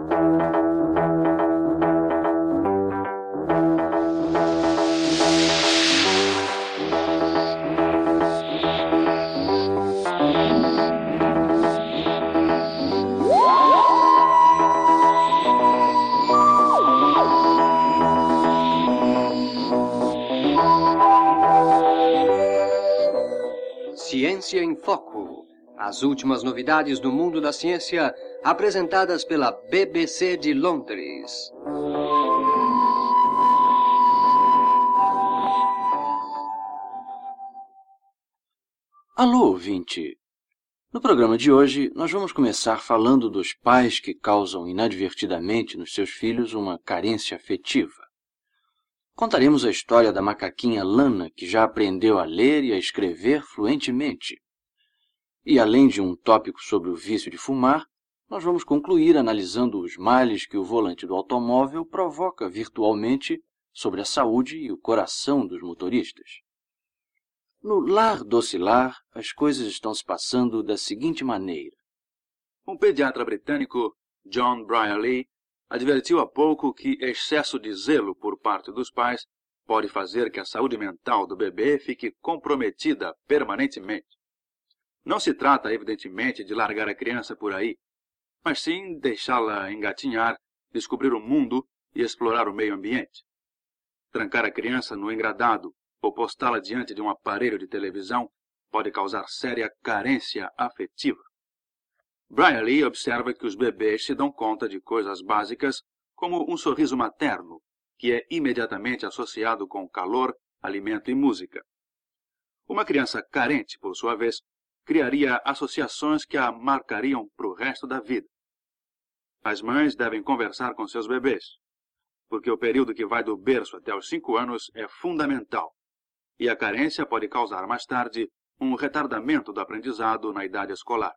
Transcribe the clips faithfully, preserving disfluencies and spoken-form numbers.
Ciência em Foco. As últimas novidades do mundo da ciência, apresentadas pela B B C de Londres. Alô, ouvinte! No programa de hoje, nós vamos começar falando dos pais que causam inadvertidamente nos seus filhos uma carência afetiva. Contaremos a história da macaquinha Lana, que já aprendeu a ler e a escrever fluentemente. E além de um tópico sobre o vício de fumar, nós vamos concluir analisando os males que o volante do automóvel provoca virtualmente sobre a saúde e o coração dos motoristas. No lar docilar, as coisas estão se passando da seguinte maneira. Um pediatra britânico, John Brierley, advertiu há pouco que excesso de zelo por parte dos pais pode fazer que a saúde mental do bebê fique comprometida permanentemente. Não se trata, evidentemente, de largar a criança por aí, mas sim deixá-la engatinhar, descobrir o mundo e explorar o meio ambiente. Trancar a criança no engradado ou postá-la diante de um aparelho de televisão pode causar séria carência afetiva. Brierley observa que os bebês se dão conta de coisas básicas como um sorriso materno, que é imediatamente associado com calor, alimento e música. Uma criança carente, por sua vez, criaria associações que a marcariam para o resto da vida. As mães devem conversar com seus bebês, porque o período que vai do berço até os cinco anos é fundamental, e a carência pode causar mais tarde um retardamento do aprendizado na idade escolar.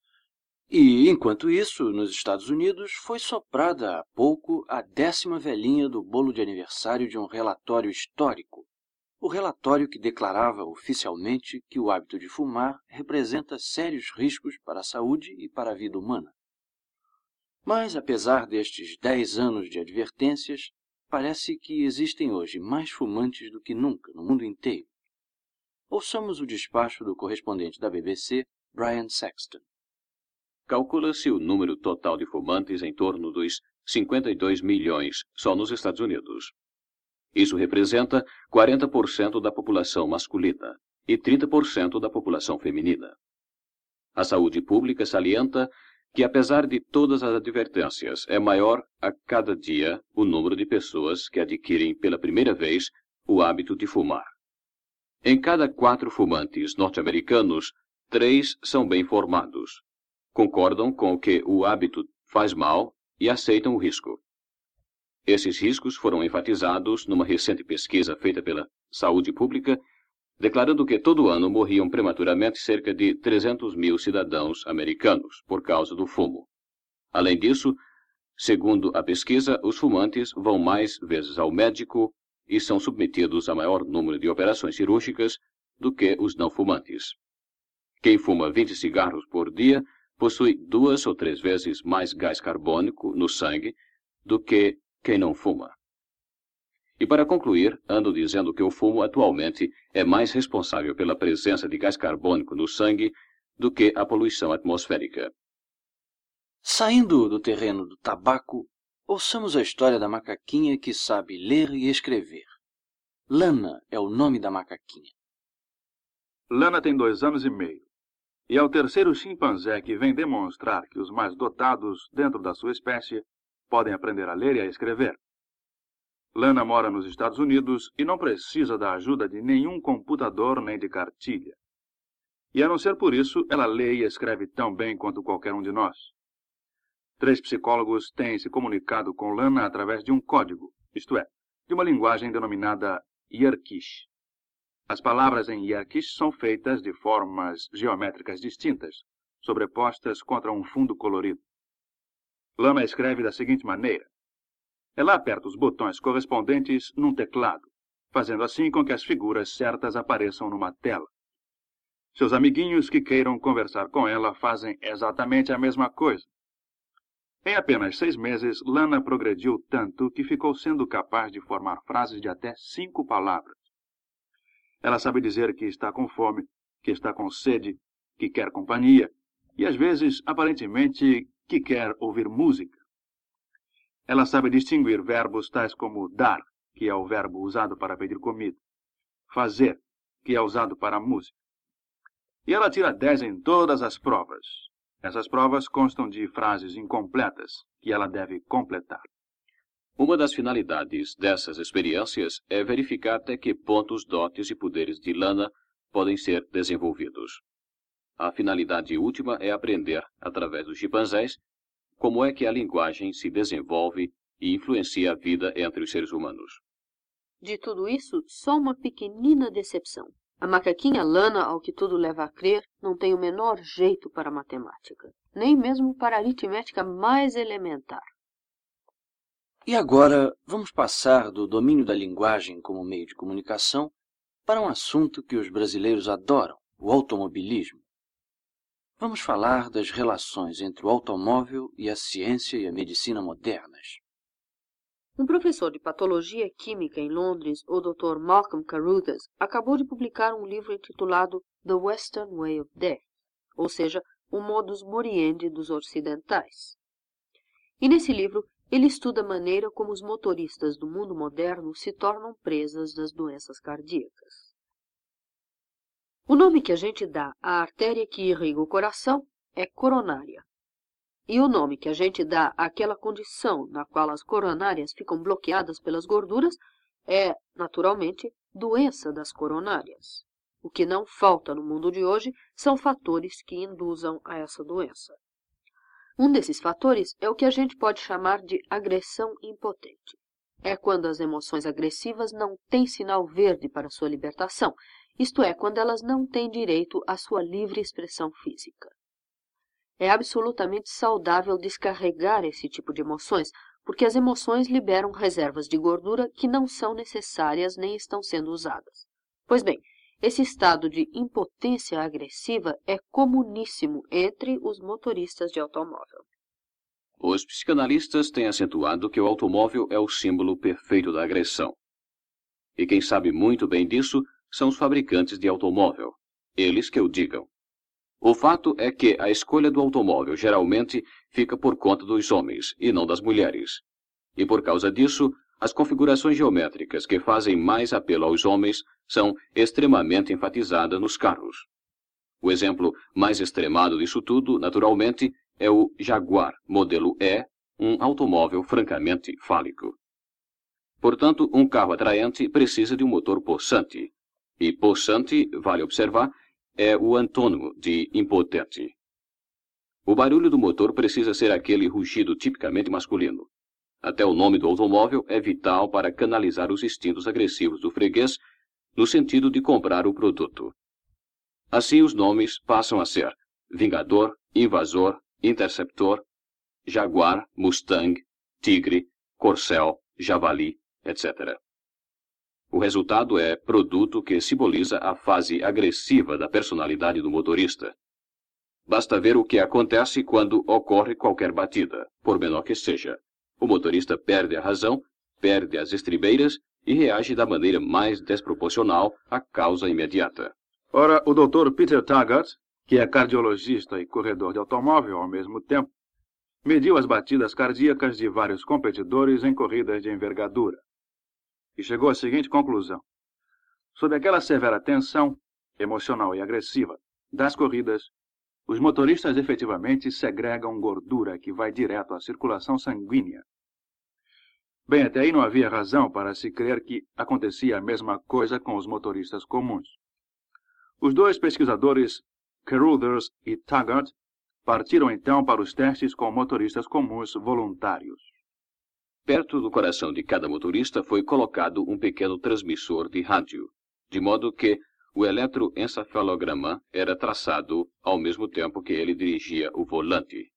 E, enquanto isso, nos Estados Unidos, foi soprada há pouco a décima velhinha do bolo de aniversário de um relatório histórico. O relatório que declarava oficialmente que o hábito de fumar representa sérios riscos para a saúde e para a vida humana. Mas, apesar destes dez anos de advertências, parece que existem hoje mais fumantes do que nunca no mundo inteiro. Ouçamos o despacho do correspondente da B B C, Brian Sexton. Calcula-se o número total de fumantes em torno dos cinquenta e dois milhões só nos Estados Unidos. Isso representa quarenta por cento da população masculina e trinta por cento da população feminina. A saúde pública salienta que, apesar de todas as advertências, é maior a cada dia o número de pessoas que adquirem pela primeira vez o hábito de fumar. Em cada quatro fumantes norte-americanos, três são bem formados. Concordam com que o hábito faz mal e aceitam o risco. Esses riscos foram enfatizados numa recente pesquisa feita pela Saúde Pública, declarando que todo ano morriam prematuramente cerca de trezentos mil cidadãos americanos por causa do fumo. Além disso, segundo a pesquisa, os fumantes vão mais vezes ao médico e são submetidos a maior número de operações cirúrgicas do que os não fumantes. Quem fuma vinte cigarros por dia possui duas ou três vezes mais gás carbônico no sangue do que quem não fuma. E para concluir, ando dizendo que o fumo atualmente é mais responsável pela presença de gás carbônico no sangue do que a poluição atmosférica. Saindo do terreno do tabaco, ouçamos a história da macaquinha que sabe ler e escrever. Lana é o nome da macaquinha. Lana tem dois anos e meio. E é o terceiro chimpanzé que vem demonstrar que os mais dotados dentro da sua espécie podem aprender a ler e a escrever. Lana mora nos Estados Unidos e não precisa da ajuda de nenhum computador nem de cartilha. E a não ser por isso, ela lê e escreve tão bem quanto qualquer um de nós. Três psicólogos têm se comunicado com Lana através de um código, isto é, de uma linguagem denominada Yerkish. As palavras em Yerkish são feitas de formas geométricas distintas, sobrepostas contra um fundo colorido. Lana escreve da seguinte maneira. Ela aperta os botões correspondentes num teclado, fazendo assim com que as figuras certas apareçam numa tela. Seus amiguinhos que queiram conversar com ela fazem exatamente a mesma coisa. Em apenas seis meses, Lana progrediu tanto que ficou sendo capaz de formar frases de até cinco palavras. Ela sabe dizer que está com fome, que está com sede, que quer companhia e, às vezes, aparentemente, que quer ouvir música. Ela sabe distinguir verbos tais como dar, que é o verbo usado para pedir comida, fazer, que é usado para a música. E ela tira dez em todas as provas. Essas provas constam de frases incompletas que ela deve completar. Uma das finalidades dessas experiências é verificar até que ponto os dotes e poderes de Lana podem ser desenvolvidos. A finalidade última é aprender, através dos chimpanzés, como é que a linguagem se desenvolve e influencia a vida entre os seres humanos. De tudo isso, só uma pequenina decepção. A macaquinha Lana, ao que tudo leva a crer, não tem o menor jeito para matemática, nem mesmo para a aritmética mais elementar. E agora, vamos passar do domínio da linguagem como meio de comunicação para um assunto que os brasileiros adoram, o automobilismo. Vamos falar das relações entre o automóvel e a ciência e a medicina modernas. Um professor de patologia química em Londres, o doutor Malcolm Carruthers, acabou de publicar um livro intitulado The Western Way of Death, ou seja, o modus moriendi dos ocidentais. E nesse livro, ele estuda a maneira como os motoristas do mundo moderno se tornam presas das doenças cardíacas. O nome que a gente dá à artéria que irriga o coração é coronária. E o nome que a gente dá àquela condição na qual as coronárias ficam bloqueadas pelas gorduras é, naturalmente, doença das coronárias. O que não falta no mundo de hoje são fatores que induzam a essa doença. Um desses fatores é o que a gente pode chamar de agressão impotente. É quando as emoções agressivas não têm sinal verde para sua libertação, isto é, quando elas não têm direito à sua livre expressão física. É absolutamente saudável descarregar esse tipo de emoções, porque as emoções liberam reservas de gordura que não são necessárias nem estão sendo usadas. Pois bem, esse estado de impotência agressiva é comuníssimo entre os motoristas de automóvel. Os psicanalistas têm acentuado que o automóvel é o símbolo perfeito da agressão. E quem sabe muito bem disso são os fabricantes de automóvel, eles que o digam. O fato é que a escolha do automóvel geralmente fica por conta dos homens e não das mulheres. E por causa disso, as configurações geométricas que fazem mais apelo aos homens são extremamente enfatizadas nos carros. O exemplo mais extremado disso tudo, naturalmente, é o Jaguar modelo E, um automóvel francamente fálico. Portanto, um carro atraente precisa de um motor possante. E possante, vale observar, é o antônimo de impotente. O barulho do motor precisa ser aquele rugido tipicamente masculino. Até o nome do automóvel é vital para canalizar os instintos agressivos do freguês no sentido de comprar o produto. Assim, os nomes passam a ser Vingador, Invasor, Interceptor, Jaguar, Mustang, Tigre, Corcel, Javali, etcétera. O resultado é produto que simboliza a fase agressiva da personalidade do motorista. Basta ver o que acontece quando ocorre qualquer batida, por menor que seja. O motorista perde a razão, perde as estribeiras e reage da maneira mais desproporcional à causa imediata. Ora, o doutor Peter Taggart, que é cardiologista e corredor de automóvel ao mesmo tempo, mediu as batidas cardíacas de vários competidores em corridas de envergadura. E chegou à seguinte conclusão. Sob aquela severa tensão, emocional e agressiva, das corridas, os motoristas efetivamente segregam gordura que vai direto à circulação sanguínea. Bem, até aí não havia razão para se crer que acontecia a mesma coisa com os motoristas comuns. Os dois pesquisadores, Carruthers e Taggart, partiram então para os testes com motoristas comuns voluntários. Perto do coração de cada motorista foi colocado um pequeno transmissor de rádio, de modo que o eletroencefalograma era traçado ao mesmo tempo que ele dirigia o volante.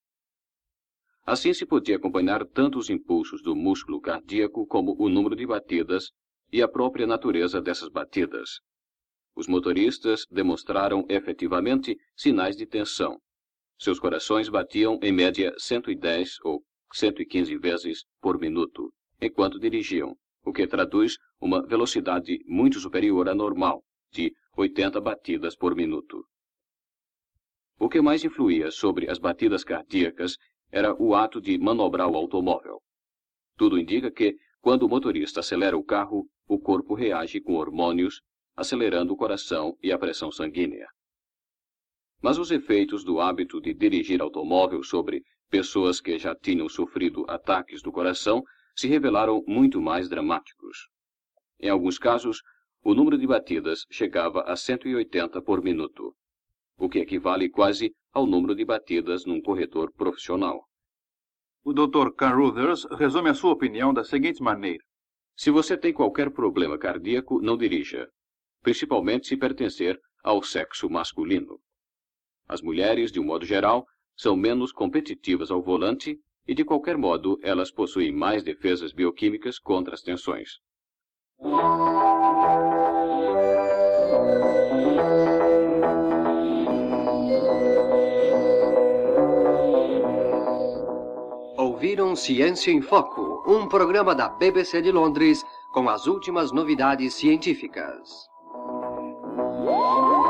Assim se podia acompanhar tanto os impulsos do músculo cardíaco como o número de batidas e a própria natureza dessas batidas. Os motoristas demonstraram efetivamente sinais de tensão. Seus corações batiam em média cento e dez ou cento e quinze vezes por minuto, enquanto dirigiam, o que traduz uma velocidade muito superior à normal, de oitenta batidas por minuto. O que mais influía sobre as batidas cardíacas era o ato de manobrar o automóvel. Tudo indica que, quando o motorista acelera o carro, o corpo reage com hormônios, acelerando o coração e a pressão sanguínea. Mas os efeitos do hábito de dirigir automóvel sobre pessoas que já tinham sofrido ataques do coração se revelaram muito mais dramáticos. Em alguns casos, o número de batidas chegava a cento e oitenta por minuto, o que equivale quase ao número de batidas num corredor profissional. O doutor Carruthers resume a sua opinião da seguinte maneira: se você tem qualquer problema cardíaco, não dirija, principalmente se pertencer ao sexo masculino. As mulheres, de um modo geral, são menos competitivas ao volante e, de qualquer modo, elas possuem mais defesas bioquímicas contra as tensões. Ouviram Ciência em Foco, um programa da B B C de Londres com as últimas novidades científicas.